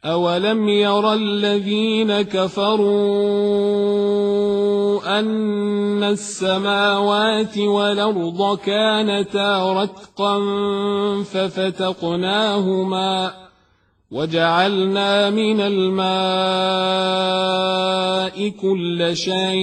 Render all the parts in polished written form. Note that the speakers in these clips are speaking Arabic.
أولم ير الذين كفروا أن السماوات والأرض كانتا رتقا ففتقناهما وجعلنا من الماء كل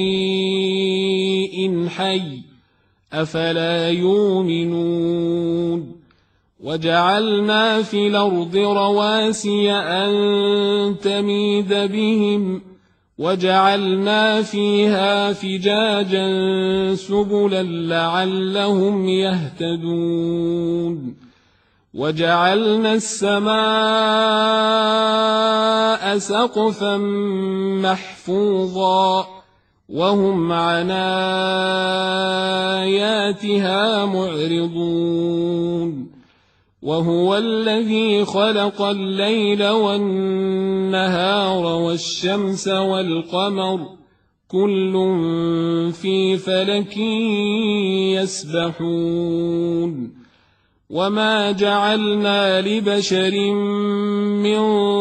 شيء حي أفلا يؤمنون وجعلنا في الأرض رواسي أن تميد بهم وجعلنا فيها فجاجا سبلا لعلهم يهتدون وجعلنا السماء سقفا محفوظا وهم عن آياتها معرضون وهو الذي خلق الليل والنهار والشمس والقمر كل في فلك يسبحون وما جعلنا لبشر من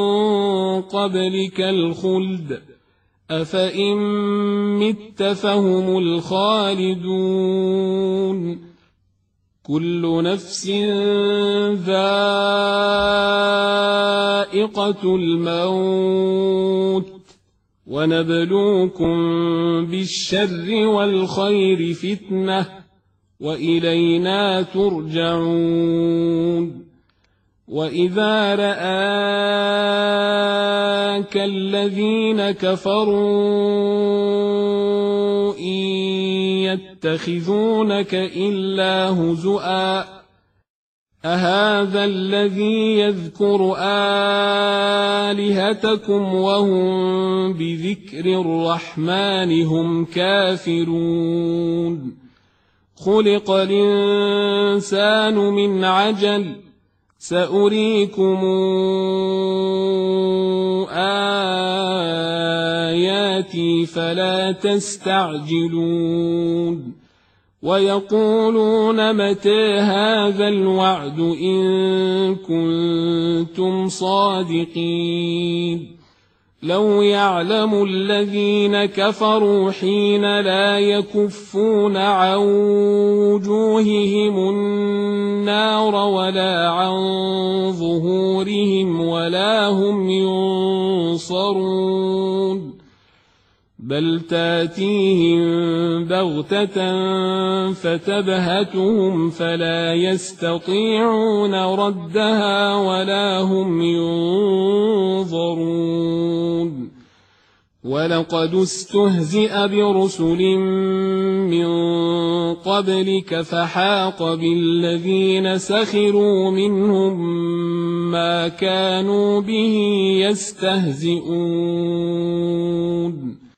قبلك الخلد أفإن مت فهم الخالدون كل نفس ذائقة الموت ونبلوكم بالشر والخير فتنة وإلينا ترجعون وإذا رآك الذين كفروا إن يتخذونك إلا هزؤا أهذا الذي يذكر آلهتكم وهم بذكر الرحمن هم كافرون خلق الإنسان من عجل سأريكم آياتي فلا تستعجلون ويقولون متى هذا الوعد إن كنتم صادقين لو يعلم الذين كفروا حين لا يكفون عن وجوههم النار ولا عن ظهورهم ولا هم ينصرون بل تاتيهم بغتة فتبهتهم فلا يستطيعون ردها ولا هم ينظرون ولقد استهزئ برسل من قبلك فحاق بالذين سخروا منهم ما كانوا به يستهزئون